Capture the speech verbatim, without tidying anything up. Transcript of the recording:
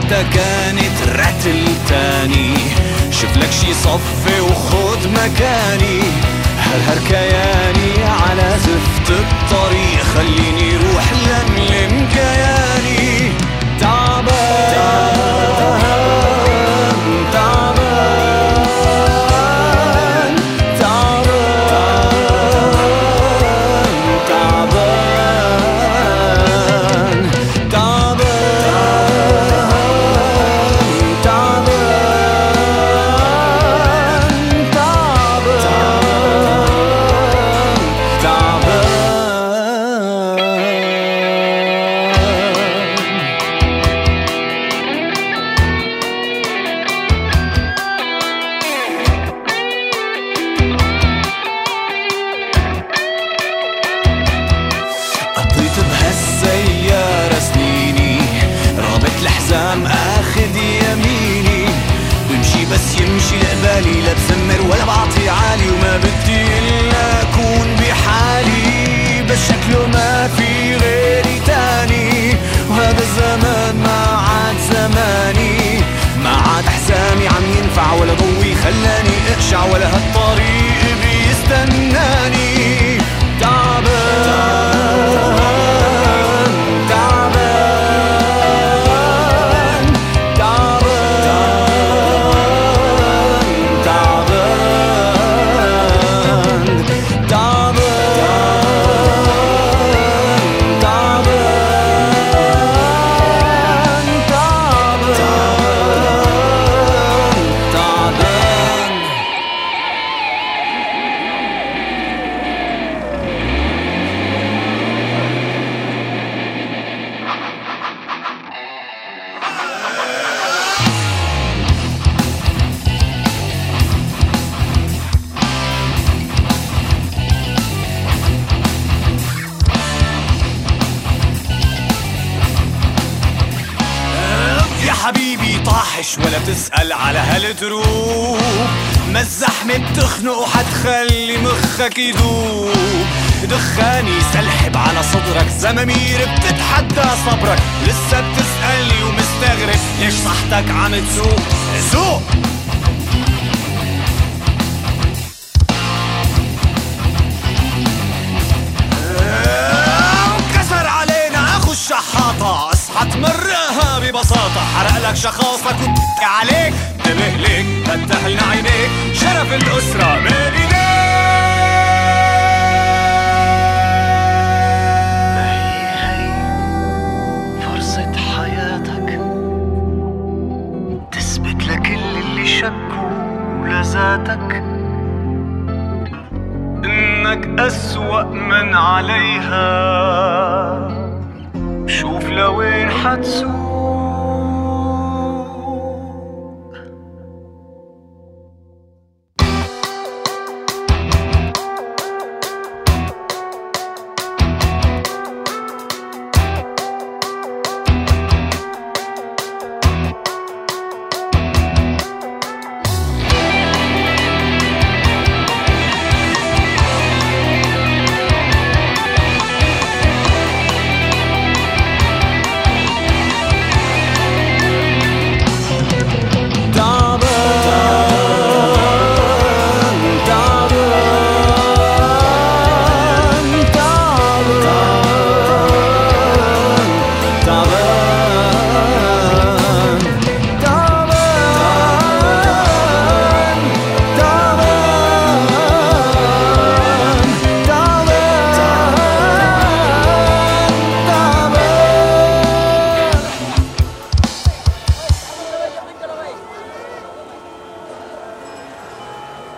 حتى كانت رتل تاني. شوفلك شي صفي وخد مكاني، هالهر كياني على زفت الطريق، خليني روح لملم كياني. تعبان تعبان تعبان تعبان تعبان تعبان قضيت بهالسيارة سنيني، رابط الحزام اخذ يميني، بمشي بس يمشي لقبالي، لا بسمر ولا بعطي عالي، وما بدي الا اكون بحالي، بس شكله ما في غيري تاني، وهذا الزمان ما عاد زماني، ما عاد حزامي عم ينفع ولا ضوي خلاني اقشع، ولا هالطريق بيستناني. تعبان تعبان تعبان تعبان تعبان تعبان تعبان. يا حبيبي طاحش ولا بتسأل على هالدروب، ما الزحمة بتخنق وحتخلي مخك يدوب، دخاني سلحب على صدرك، زمامير بتتحدى صبرك، لسه بتسألني ومستغرب ليش صحتك عم تسوق. سوق كسر علينا اخو الشحاطة، اصحى تمرقها ببساطة، حرق لك شخاصك وتك عليك، انتبه ليك فتح لنا عينيك، شرف الأسرة بين ايديك. هي هي فرصة حياتك، تثبت لكل اللي شكوا لذاتك انك اسوأ من عليها، شوف لوين حتسوق.